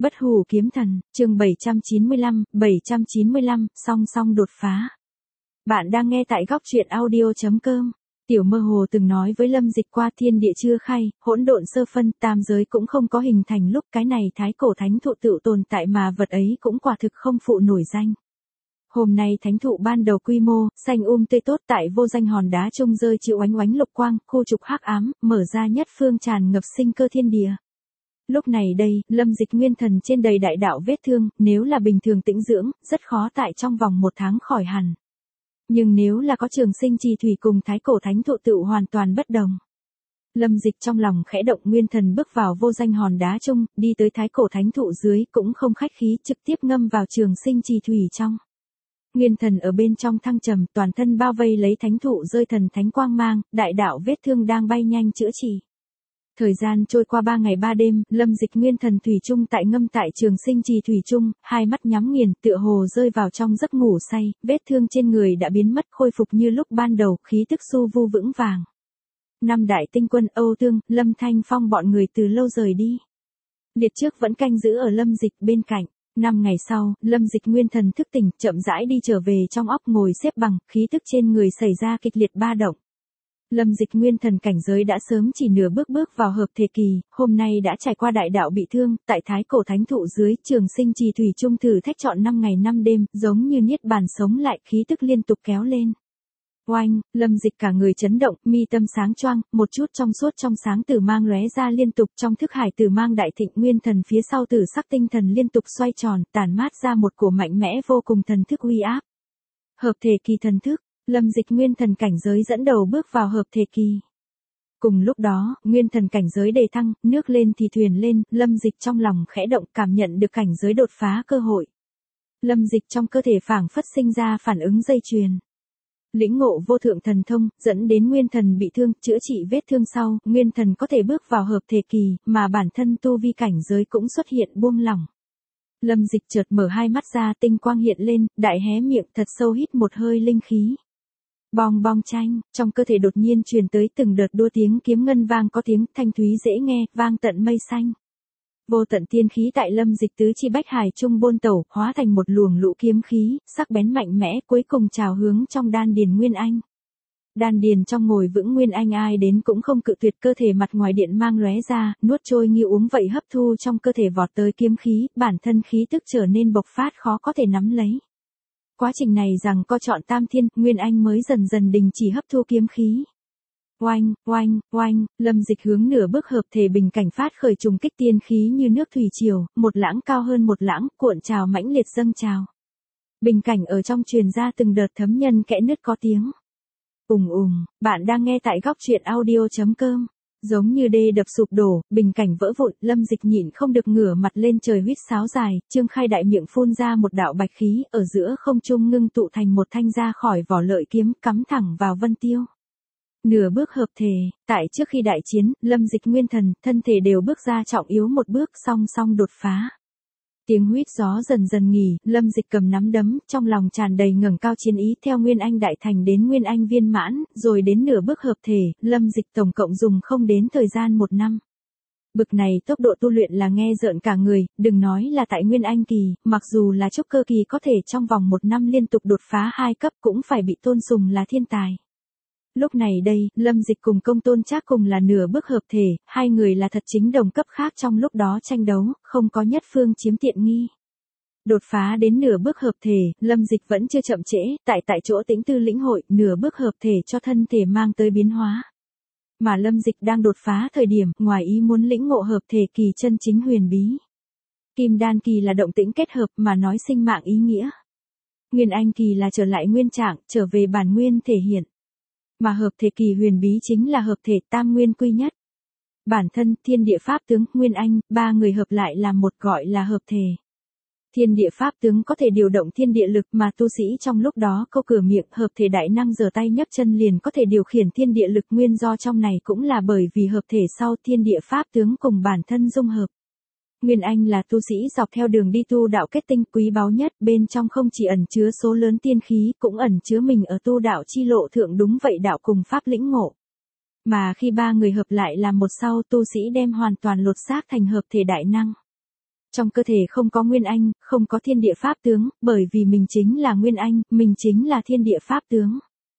Bất hủ kiếm thần, chương 795, song song đột phá. Bạn đang nghe tại góc truyện audio.com. Tiểu Mơ Hồ từng nói với Lâm Dịch qua thiên địa chưa khai, hỗn độn sơ phân, tam giới cũng không có hình thành lúc cái này thái cổ thánh thụ tự tồn tại mà vật ấy cũng quả thực không phụ nổi danh. Hôm nay thánh thụ ban đầu quy mô, xanh tươi tốt tại vô danh hòn đá trung rơi chịu oánh oánh lục quang, khu trục hắc ám, mở ra nhất phương tràn ngập sinh cơ thiên địa. Lúc này đây, Lâm Dịch nguyên thần trên đầy đại đạo vết thương, nếu là bình thường tĩnh dưỡng, rất khó tại trong vòng 1 tháng khỏi hẳn. Nhưng nếu là có trường sinh trì thủy cùng thái cổ thánh thụ tự hoàn toàn bất đồng. Lâm Dịch trong lòng khẽ động nguyên thần bước vào vô danh hòn đá chung, đi tới thái cổ thánh thụ dưới cũng không khách khí trực tiếp ngâm vào trường sinh trì thủy trong. Nguyên thần ở bên trong thăng trầm, toàn thân bao vây lấy thánh thụ rơi thần thánh quang mang, đại đạo vết thương đang bay nhanh chữa trị. Thời gian trôi qua 3 ngày 3 đêm, Lâm Dịch nguyên thần thủy chung tại ngâm tại trường sinh trì thủy chung, hai mắt nhắm nghiền, tựa hồ rơi vào trong giấc ngủ say, vết thương trên người đã biến mất khôi phục như lúc ban đầu, khí tức su vu vững vàng. 5 đại tinh quân Âu Tương, Lâm Thanh Phong bọn người từ lâu rời đi. Liệt trước vẫn canh giữ ở Lâm Dịch bên cạnh. 5 ngày sau, Lâm Dịch nguyên thần thức tỉnh, chậm rãi đi trở về trong óc ngồi xếp bằng, khí tức trên người xảy ra kịch liệt ba động. Lâm Dịch nguyên thần cảnh giới đã sớm chỉ nửa bước vào hợp thể kỳ, hôm nay đã trải qua đại đạo bị thương, tại thái cổ thánh thụ dưới trường sinh trì thủy trung thử thách chọn 5 ngày 5 đêm, giống như niết bàn sống lại, khí tức liên tục kéo lên. Oanh, Lâm Dịch cả người chấn động, mi tâm sáng choang, một chút trong suốt trong sáng tử mang lóe ra liên tục, trong thức hải tử mang đại thịnh, nguyên thần phía sau tử sắc tinh thần liên tục xoay tròn, tản mát ra một cổ mạnh mẽ vô cùng thần thức uy áp. Hợp thể kỳ thần thức, Lâm Dịch nguyên thần cảnh giới dẫn đầu bước vào hợp thể kỳ. Cùng lúc đó, nguyên thần cảnh giới đề thăng, nước lên thì thuyền lên, Lâm Dịch trong lòng khẽ động, cảm nhận được cảnh giới đột phá cơ hội. Lâm Dịch trong cơ thể phảng phất sinh ra phản ứng dây chuyền. Lĩnh ngộ vô thượng thần thông, dẫn đến nguyên thần bị thương, chữa trị vết thương sau, nguyên thần có thể bước vào hợp thể kỳ, mà bản thân tu vi cảnh giới cũng xuất hiện buông lỏng. Lâm Dịch chợt mở hai mắt ra, tinh quang hiện lên, đại hé miệng thật sâu hít một hơi linh khí. Bong bong chanh, trong cơ thể đột nhiên truyền tới từng đợt đua tiếng kiếm ngân vang có tiếng thanh thúy dễ nghe, vang tận mây xanh. Vô tận tiên khí tại Lâm Dịch tứ chi bách hải trung bôn tẩu, hóa thành một luồng lũ kiếm khí, sắc bén mạnh mẽ, cuối cùng trào hướng trong đan điền Nguyên Anh. Đan điền trong ngồi vững Nguyên Anh ai đến cũng không cự tuyệt, cơ thể mặt ngoài điện mang lóe ra, nuốt trôi như uống vậy hấp thu trong cơ thể vọt tới kiếm khí, bản thân khí tức trở nên bộc phát khó có thể nắm lấy. Quá trình này rằng co chọn tam thiên, Nguyên Anh mới dần dần đình chỉ hấp thu kiếm khí. Oanh, oanh, oanh, Lâm Dịch hướng nửa bước hợp thể bình cảnh phát khởi trùng kích tiên khí như nước thủy triều, một lãng cao hơn một lãng, cuộn trào mãnh liệt dâng trào. Bình cảnh ở trong truyền ra từng đợt thấm nhân kẽ nứt có tiếng. Bạn đang nghe tại góc truyện audio.com. Giống như đê đập sụp đổ, bình cảnh vỡ vụn, Lâm Dịch nhịn không được ngửa mặt lên trời huýt sáo dài, trương khai đại miệng phun ra một đạo bạch khí, ở giữa không trung ngưng tụ thành một thanh ra khỏi vỏ lợi kiếm, cắm thẳng vào vân tiêu. Nửa bước hợp thể, tại trước khi đại chiến, Lâm Dịch nguyên thần, thân thể đều bước ra trọng yếu một bước, song song đột phá. Tiếng huýt gió dần dần nghỉ, Lâm Dịch cầm nắm đấm, trong lòng tràn đầy ngẩng cao chiến ý, theo Nguyên Anh đại thành đến Nguyên Anh viên mãn, rồi đến nửa bước hợp thể, Lâm Dịch tổng cộng dùng không đến thời gian 1 năm. Bực này tốc độ tu luyện là nghe rợn cả người, đừng nói là tại Nguyên Anh kỳ, mặc dù là trúc cơ kỳ có thể trong vòng 1 năm liên tục đột phá 2 cấp cũng phải bị tôn sùng là thiên tài. Lúc này đây, Lâm Dịch cùng Công Tôn Trác cùng là nửa bước hợp thể, hai người là thật chính đồng cấp khác trong lúc đó tranh đấu, không có nhất phương chiếm tiện nghi. Đột phá đến nửa bước hợp thể, Lâm Dịch vẫn chưa chậm trễ, tại chỗ tĩnh tư lĩnh hội, nửa bước hợp thể cho thân thể mang tới biến hóa. Mà Lâm Dịch đang đột phá thời điểm, ngoài ý muốn lĩnh ngộ hợp thể kỳ chân chính huyền bí. Kim đan kỳ là động tĩnh kết hợp mà nói sinh mạng ý nghĩa. Nguyên Anh kỳ là trở lại nguyên trạng, trở về bản nguyên thể hiện. Mà hợp thể kỳ huyền bí chính là hợp thể tam nguyên quy nhất. Bản thân, thiên địa pháp tướng, Nguyên Anh, 3 người hợp lại làm một gọi là hợp thể. Thiên địa pháp tướng có thể điều động thiên địa lực mà tu sĩ trong lúc đó câu cửa miệng, hợp thể đại năng giở tay nhấc chân liền có thể điều khiển thiên địa lực, nguyên do trong này cũng là bởi vì hợp thể sau thiên địa pháp tướng cùng bản thân dung hợp. Nguyên Anh là tu sĩ dọc theo đường đi tu đạo kết tinh quý báu nhất, bên trong không chỉ ẩn chứa số lớn tiên khí, cũng ẩn chứa mình ở tu đạo chi lộ thượng đúng vậy đạo cùng pháp lĩnh ngộ. Mà khi 3 người hợp lại làm một sau, tu sĩ đem hoàn toàn lột xác thành hợp thể đại năng. Trong cơ thể không có Nguyên Anh, không có thiên địa pháp tướng, bởi vì mình chính là Nguyên Anh, mình chính là thiên địa pháp tướng.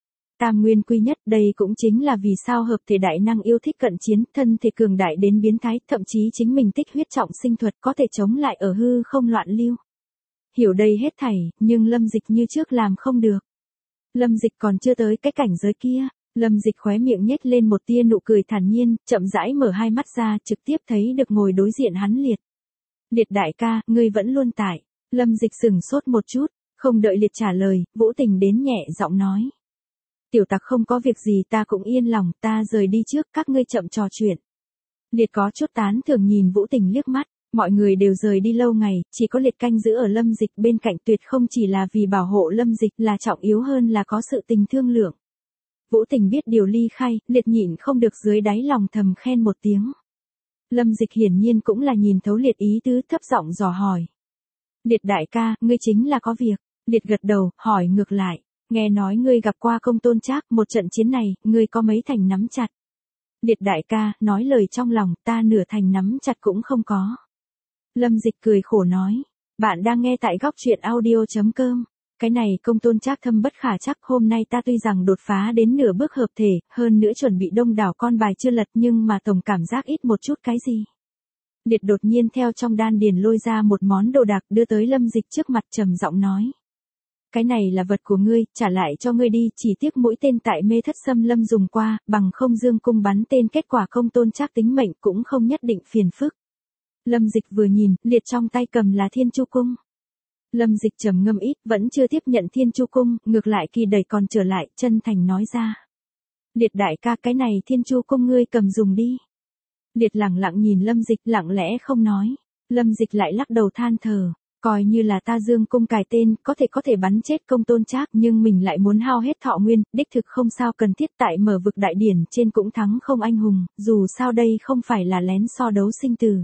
Tam nguyên quy nhất, đây cũng chính là vì sao hợp thể đại năng yêu thích cận chiến, thân thể cường đại đến biến thái, thậm chí chính mình tích huyết trọng sinh thuật có thể chống lại ở hư không loạn lưu. Hiểu đây hết thảy, nhưng Lâm Dịch như trước làm không được. Lâm Dịch còn chưa tới cái cảnh giới kia. Lâm Dịch khóe miệng nhếch lên một tia nụ cười thản nhiên, chậm rãi mở hai mắt ra, trực tiếp thấy được ngồi đối diện hắn Liệt. Liệt đại ca, ngươi vẫn luôn tại. Lâm Dịch sững sốt một chút, không đợi Liệt trả lời, Vũ Tình đến nhẹ giọng nói. Tiểu tặc không có việc gì, ta cũng yên lòng, ta rời đi trước, các ngươi chậm trò chuyện. Liệt có chút tán thưởng nhìn Vũ Tình liếc mắt, mọi người đều rời đi lâu ngày, chỉ có Liệt canh giữ ở Lâm Dịch bên cạnh, tuyệt không chỉ là vì bảo hộ Lâm Dịch, là trọng yếu hơn là có sự tình thương lượng. Vũ Tình biết điều ly khai, Liệt nhịn không được dưới đáy lòng thầm khen một tiếng. Lâm Dịch hiển nhiên cũng là nhìn thấu Liệt ý tứ, thấp giọng dò hỏi. Liệt đại ca, ngươi chính là có việc. Liệt gật đầu, hỏi ngược lại. Nghe nói ngươi gặp qua Công Tôn Trác, một trận chiến này, ngươi có mấy thành nắm chặt. Liệt đại ca, nói lời trong lòng, ta nửa thành nắm chặt cũng không có. Lâm Dịch cười khổ nói. Bạn đang nghe tại góc truyện audio.com. Cái này Công Tôn Trác thâm bất khả chắc, hôm nay ta tuy rằng đột phá đến nửa bước hợp thể, hơn nữa chuẩn bị đông đảo con bài chưa lật, nhưng mà tổng cảm giác ít một chút cái gì. Liệt đột nhiên theo trong đan điền lôi ra một món đồ đạc đưa tới Lâm Dịch trước mặt, trầm giọng nói. Cái này là vật của ngươi, trả lại cho ngươi đi, chỉ tiếc mũi tên tại Mê Thất Xâm Lâm dùng qua, bằng không dương cung bắn tên, kết quả Công Tôn Trác tính mệnh cũng không nhất định phiền phức. Lâm Dịch vừa nhìn, Liệt trong tay cầm là Thiên Chu Cung. Lâm Dịch trầm ngâm ít, vẫn chưa tiếp nhận Thiên Chu Cung, ngược lại kỳ đẩy còn trở lại, chân thành nói ra. Liệt đại ca, cái này Thiên Chu Cung ngươi cầm dùng đi. Liệt lẳng lặng nhìn Lâm Dịch, lặng lẽ không nói. Lâm Dịch lại lắc đầu than thở. Coi như là ta dương cung cài tên, có thể bắn chết Công Tôn Trác, nhưng mình lại muốn hao hết thọ nguyên, đích thực không sao cần thiết, tại Mở Vực đại điển trên cũng thắng không anh hùng, dù sao đây không phải là lén so đấu sinh tử.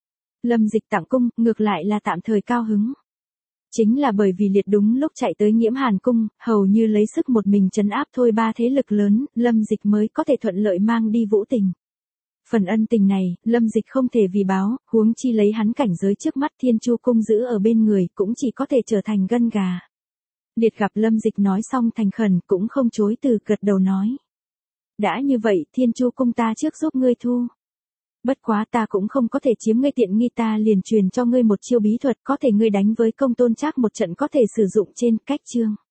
Lâm Dịch tặng cung, ngược lại là tạm thời cao hứng. Chính là bởi vì Liệt đúng lúc chạy tới Nghiễm Hàn cung, hầu như lấy sức một mình trấn áp thôi ba thế lực lớn, Lâm Dịch mới có thể thuận lợi mang đi Vũ Tình. Phần ân tình này, Lâm Dịch không thể vì báo, huống chi lấy hắn cảnh giới trước mắt, Thiên Chu Cung giữ ở bên người, cũng chỉ có thể trở thành gân gà. Liệt gặp Lâm Dịch nói xong thành khẩn, cũng không chối từ, gật đầu nói. Đã như vậy, Thiên Chu Cung ta trước giúp ngươi thu. Bất quá ta cũng không có thể chiếm ngươi tiện nghi, ta liền truyền cho ngươi một chiêu bí thuật, có thể ngươi đánh với Công Tôn Trác một trận có thể sử dụng trên cách chương.